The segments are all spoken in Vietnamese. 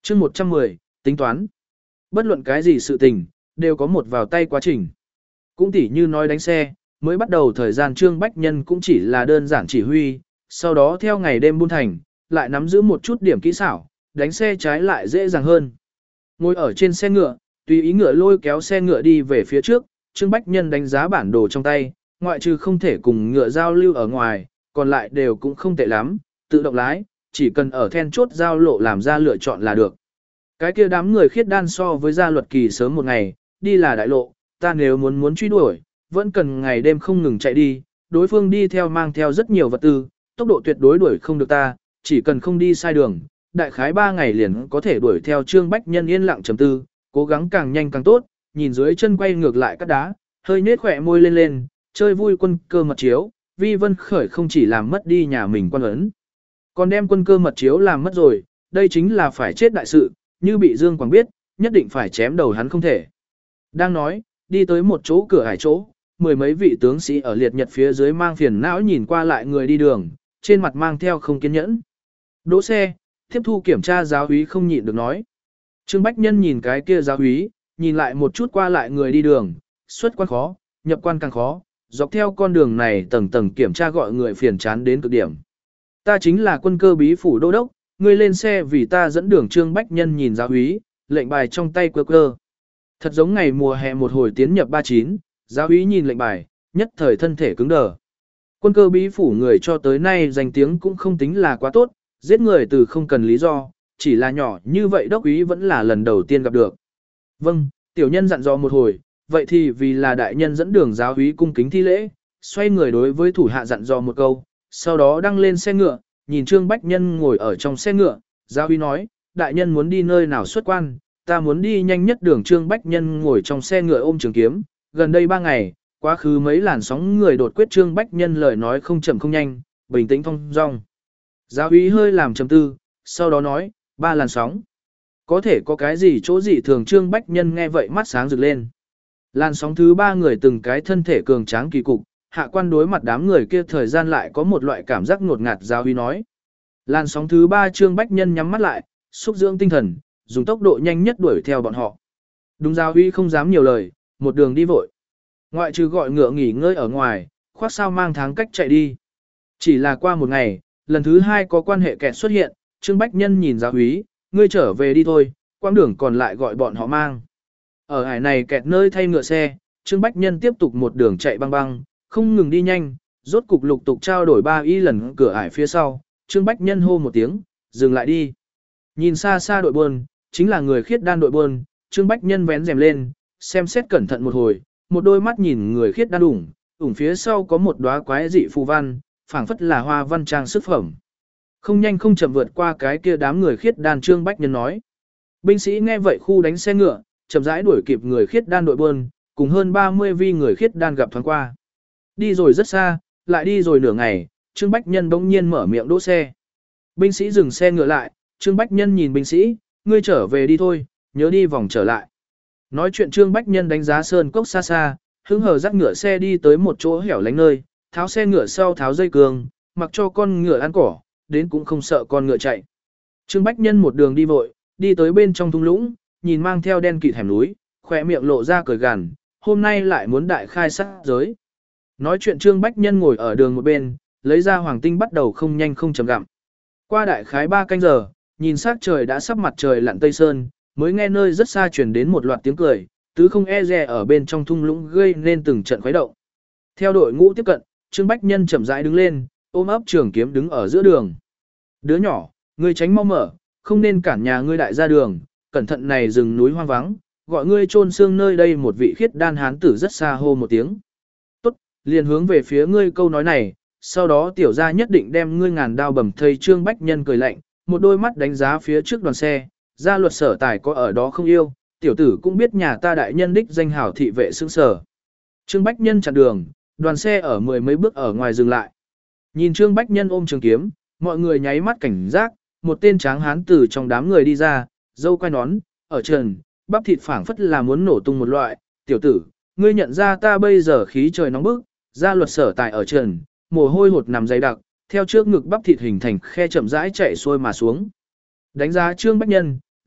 chương 110, tính toán. Bất luận cái gì sự tình, đều có một vào tay quá trình. Cũng tỉ như nói đánh xe, mới bắt đầu thời gian Trương Bách Nhân cũng chỉ là đơn giản chỉ huy, sau đó theo ngày đêm buôn thành, lại nắm giữ một chút điểm kỹ xảo, đánh xe trái lại dễ dàng hơn. Ngồi ở trên xe ngựa, tùy ý ngựa lôi kéo xe ngựa đi về phía trước, Trương Bách Nhân đánh giá bản đồ trong tay, ngoại trừ không thể cùng ngựa giao lưu ở ngoài, còn lại đều cũng không tệ lắm, tự động lái, chỉ cần ở then chốt giao lộ làm ra lựa chọn là được. Cái kia đám người khiết đan so với gia luật kỳ sớm một ngày, đi là đại lộ, ta nếu muốn truy đuổi, vẫn cần ngày đêm không ngừng chạy đi, đối phương đi theo mang theo rất nhiều vật tư, tốc độ tuyệt đối đuổi không được ta, chỉ cần không đi sai đường, đại khái 3 ngày liền có thể đuổi theo Trương Bách Nhân yên lặng trầm tư, cố gắng càng nhanh càng tốt, nhìn dưới chân quay ngược lại các đá, hơi nhếch khỏe môi lên lên, chơi vui quân cơ mật chiếu, Vi Vân Khởi không chỉ làm mất đi nhà mình quan ấn, còn đem quân cơ mật chiếu làm mất rồi, đây chính là phải chết đại sự, như bị Dương Quảng biết, nhất định phải chém đầu hắn không thể. Đang nói, đi tới một chỗ cửa ải chỗ, mười mấy vị tướng sĩ ở liệt nhật phía dưới mang phiền não nhìn qua lại người đi đường, trên mặt mang theo không kiên nhẫn. Đỗ xe, tiếp thu kiểm tra giáo úy không nhịn được nói. Trương Bách Nhân nhìn cái kia giáo úy, nhìn lại một chút qua lại người đi đường, xuất quan khó, nhập quan càng khó, dọc theo con đường này tầng tầng kiểm tra gọi người phiền chán đến cực điểm. Ta chính là quân cơ bí phủ đô đốc, ngươi lên xe vì ta dẫn đường. Trương Bách Nhân nhìn giáo úy, lệnh bài trong tay quơ quơ. Thật giống ngày mùa hè một hồi tiến nhập 39, giáo úy nhìn lệnh bài, nhất thời thân thể cứng đờ. Quân cơ bí phủ người cho tới nay danh tiếng cũng không tính là quá tốt, giết người từ không cần lý do, chỉ là nhỏ như vậy đốc úy vẫn là lần đầu tiên gặp được. Vâng, tiểu nhân dặn dò một hồi, vậy thì vì là đại nhân dẫn đường. Giáo úy cung kính thi lễ, xoay người đối với thủ hạ dặn dò một câu, sau đó đăng lên xe ngựa, nhìn Trương Bách Nhân ngồi ở trong xe ngựa, giáo úy nói, đại nhân muốn đi nơi nào xuất quan, ta muốn đi nhanh nhất đường. Trương Bách Nhân ngồi trong xe ngựa ôm trường kiếm, gần đây 3 ngày, quá khứ mấy làn sóng người đột quyết. Trương Bách Nhân lời nói không chậm không nhanh, bình tĩnh thong dong. Giáo úy hơi làm trầm tư, sau đó nói, 3 làn sóng. Có thể có cái gì chỗ dị thường? Trương Bách Nhân nghe vậy mắt sáng rực lên. Làn sóng thứ 3 người từng cái thân thể cường tráng kỳ cục, hạ quan đối mặt đám người kia thời gian lại có một loại cảm giác ngột ngạt. Giáo úy nói. Làn sóng thứ 3 Trương Bách Nhân nhắm mắt lại, xúc dưỡng tinh thần, dùng tốc độ nhanh nhất đuổi theo bọn họ. Đúng, giáo úy không dám nhiều lời, một đường đi vội. Ngoại trừ gọi ngựa nghỉ ngơi ở ngoài, khoác sao mang tháng cách chạy đi. Chỉ là qua một ngày, lần thứ 2 có quan hệ kẹt xuất hiện, Trương Bách Nhân nhìn giáo úy, ngươi trở về đi thôi, quãng đường còn lại gọi bọn họ mang. Ở hải này kẹt nơi thay ngựa xe, Trương Bách Nhân tiếp tục một đường chạy băng băng, không ngừng đi nhanh, rốt cục lục tục trao đổi 3 y lần cửa ải phía sau, Trương Bách Nhân hô một tiếng, dừng lại đi. Nhìn xa xa đội buôn, chính là người khiết đan đội buôn, Trương Bách Nhân vén rèm lên, xem xét cẩn thận một hồi, một đôi mắt nhìn người khiết đan ủng phía sau có một đóa quái dị phù văn, phảng phất là hoa văn trang sức phẩm. Không nhanh không chậm vượt qua cái kia đám người khiết đan. Trương Bách Nhân nói. Binh sĩ nghe vậy khu đánh xe ngựa, chậm rãi đuổi kịp người khiết đan đội buôn, cùng hơn 30 vi người khiết đan gặp thoáng qua. Đi rồi rất xa, lại đi rồi nửa ngày, Trương Bách Nhân bỗng nhiên mở miệng đỗ xe. Binh sĩ dừng xe ngựa lại, Trương Bách Nhân nhìn binh sĩ, ngươi trở về đi thôi, nhớ đi vòng trở lại. Nói chuyện Trương Bách Nhân đánh giá sơn cốc xa xa, hứng hờ dắt ngựa xe đi tới một chỗ hẻo lánh nơi, tháo xe ngựa sau tháo dây cương, mặc cho con ngựa ăn cỏ, đến cũng không sợ con ngựa chạy. Trương Bách Nhân một đường đi vội, đi tới bên trong thung lũng, nhìn mang theo đen kịt hẻm núi, khỏe miệng lộ ra cười gằn, hôm nay lại muốn đại khai sát giới. Nói chuyện Trương Bách Nhân ngồi ở đường một bên, lấy ra hoàng tinh bắt đầu không nhanh không chậm gặm. Qua đại khái 3 canh giờ, nhìn sắc trời đã sắp mặt trời lặn tây sơn, mới nghe nơi rất xa truyền đến một loạt tiếng cười, tứ không e dè ở bên trong thung lũng gây nên từng trận khuấy động. Theo đội ngũ tiếp cận, Trương Bách Nhân chậm rãi đứng lên, ôm ấp trường kiếm đứng ở giữa đường. Đứa nhỏ, ngươi tránh mau mở, không nên cản nhà ngươi đại ra đường, cẩn thận này rừng núi hoang vắng, gọi ngươi chôn xương nơi đây. Một vị khiết đan hán tử rất xa hô một tiếng. Tốt, liền hướng về phía ngươi câu nói này, sau đó tiểu gia nhất định đem ngươi ngàn đao bầm thây. Trương Bách Nhân cười lạnh, một đôi mắt đánh giá phía trước đoàn xe, gia luật sở tài có ở đó không yêu, tiểu tử cũng biết nhà ta đại nhân đích danh hảo thị vệ xứng sở. Trương Bách Nhân chặn đường, đoàn xe ở 10 mấy bước ở ngoài dừng lại. Nhìn Trương Bách Nhân ôm trường kiếm, mọi người nháy mắt cảnh giác, một tên tráng hán từ trong đám người đi ra, dâu quai nón, ở trần, bắp thịt phảng phất là muốn nổ tung một loại. Tiểu tử, ngươi nhận ra ta bây giờ khí trời nóng bức, gia luật sở tài ở trần, mồ hôi hột nằm dày đặc, theo trước ngực bắp thịt hình thành khe chậm rãi chạy xuôi mà xuống. Đánh giá Trương Bách Nhân,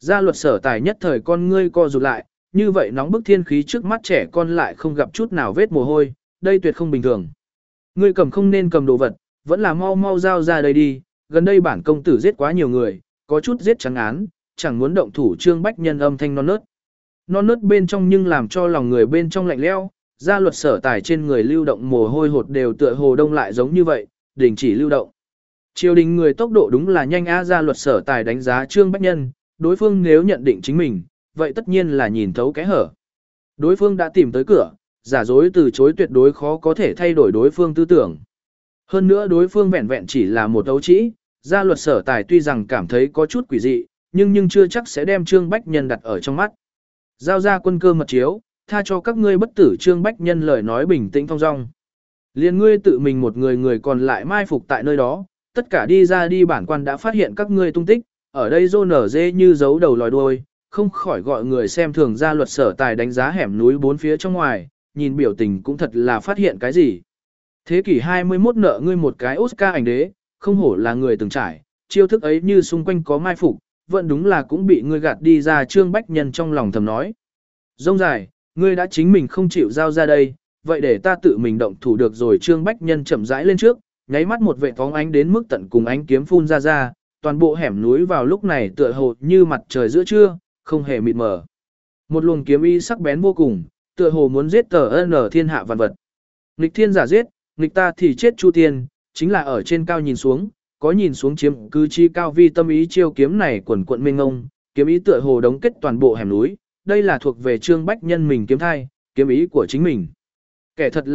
Gia luật sở tài nhất thời con ngươi co rụt lại, như vậy nóng bức thiên khí trước mắt trẻ con lại không gặp chút nào vết mồ hôi, đây tuyệt không bình thường. Ngươi cầm không nên cầm đồ vật, vẫn là mau mau giao ra đây đi, gần đây bản công tử giết quá nhiều người, có chút giết trắng án, chẳng muốn động thủ. Trương Bách Nhân âm thanh non nớt. Non nớt bên trong nhưng làm cho lòng người bên trong lạnh lẽo, gia luật sở tài trên người lưu động mồ hôi hột đều tựa hồ đông lại giống như vậy, đình chỉ lưu động. Triều đình người tốc độ đúng là nhanh a. Gia luật sở tài đánh giá Trương Bách Nhân, đối phương nếu nhận định chính mình, vậy tất nhiên là nhìn thấu cái hở. Đối phương đã tìm tới cửa, giả dối từ chối tuyệt đối khó có thể thay đổi đối phương tư tưởng. Hơn nữa đối phương vẹn vẹn chỉ là một ấu trĩ, gia luật sở tài tuy rằng cảm thấy có chút quỷ dị, nhưng chưa chắc sẽ đem Trương Bách Nhân đặt ở trong mắt. Giao ra quân cơ mật chiếu, tha cho các ngươi bất tử. Trương Bách Nhân lời nói bình tĩnh thong dong. Liên ngươi tự mình một người còn lại mai phục tại nơi đó, tất cả đi ra đi, bản quan đã phát hiện các ngươi tung tích, ở đây rô nở dê như giấu đầu lòi đuôi, không khỏi gọi người xem thường. Gia luật sở tài đánh giá hẻm núi bốn phía trong ngoài, nhìn biểu tình cũng thật là phát hiện cái gì. Thế kỷ 21 nợ ngươi một cái Oscar ảnh đế, không hổ là người từng trải, chiêu thức ấy như xung quanh có mai phục, vẫn đúng là cũng bị ngươi gạt đi ra. Trương Bách Nhân trong lòng thầm nói. Rông dài, ngươi đã chính mình không chịu giao ra đây, vậy để ta tự mình động thủ được rồi. Trương Bách Nhân chậm rãi lên trước, nháy mắt một vệ phóng ánh đến mức tận cùng, ánh kiếm phun ra, toàn bộ hẻm núi vào lúc này tựa hồ như mặt trời giữa trưa, không hề mịt mờ. Một luồng kiếm ý sắc bén vô cùng, tựa hồ muốn giết tờ n thiên hạ vạn vật. Nghịch thiên giả giết, nghịch ta thì chết. Chu Tiên chính là ở trên cao nhìn xuống, có nhìn xuống chiếm cứ chi cao vi tâm ý. Chiêu kiếm này quần quận mênh ngông, kiếm ý tựa hồ đóng kết toàn bộ hẻm núi, đây là thuộc về Trương Bách Nhân mình kiếm thai, kiếm ý của chính mình. Kẻ thật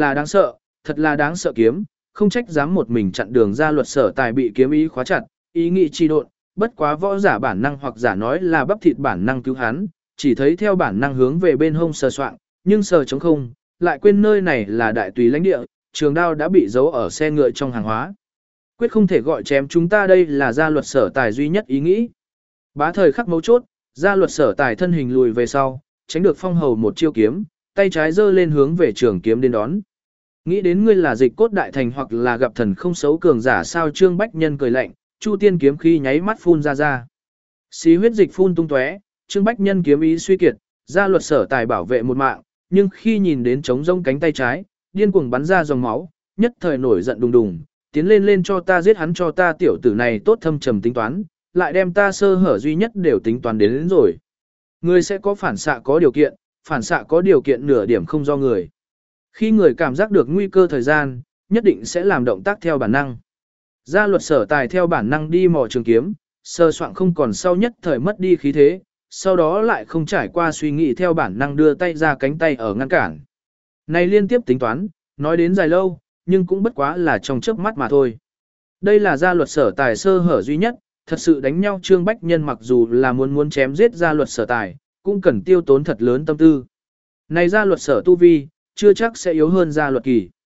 là đáng sợ kiếm, không trách dám một mình chặn đường. Gia luật sở tài bị kiếm ý khóa chặt, ý nghĩ chi độn, bất quá võ giả bản năng hoặc giả nói là bắp thịt bản năng cứu hắn, chỉ thấy theo bản năng hướng về bên hông sờ soạng, nhưng sờ trống không, lại quên nơi này là đại tùy lãnh địa, trường đao đã bị giấu ở xe ngựa trong hàng hóa. Quyết không thể gọi chém chúng ta, đây là gia luật sở tài duy nhất ý nghĩ. Bá thời khắc mấu chốt, gia luật sở tài thân hình lùi về sau, tránh được phong hầu một chiêu kiếm, tay trái giơ lên hướng về trường kiếm đến đón. Nghĩ đến ngươi là dịch cốt đại thành hoặc là gặp thần không xấu cường giả sao? Trương Bách Nhân cười lạnh, Chu Tiên kiếm khí nháy mắt phun ra. Xí huyết dịch phun tung tóe, Trương Bách Nhân kiếm ý suy kiệt, gia luật sở tài bảo vệ một mạng, nhưng khi nhìn đến trống rông cánh tay trái, điên cuồng bắn ra dòng máu, nhất thời nổi giận đùng đùng, tiến lên cho ta giết hắn cho ta. Tiểu tử này tốt thâm trầm tính toán, lại đem ta sơ hở duy nhất đều tính toán đến rồi. Người sẽ có phản xạ có điều kiện nửa điểm không do người. Khi người cảm giác được nguy cơ thời gian, nhất định sẽ làm động tác theo bản năng. Gia luật sở tài theo bản năng đi mò trường kiếm, sơ soạn không còn, sau nhất thời mất đi khí thế, sau đó lại không trải qua suy nghĩ theo bản năng đưa tay ra, cánh tay ở ngăn cản. Này liên tiếp tính toán, nói đến dài lâu, nhưng cũng bất quá là trong chớp mắt mà thôi. Đây là gia luật sở tài sơ hở duy nhất, thật sự đánh nhau Trương Bách Nhân mặc dù là muốn chém giết gia luật sở tài, cũng cần tiêu tốn thật lớn tâm tư. Này gia luật sở tu vi, chưa chắc sẽ yếu hơn gia luật kỳ.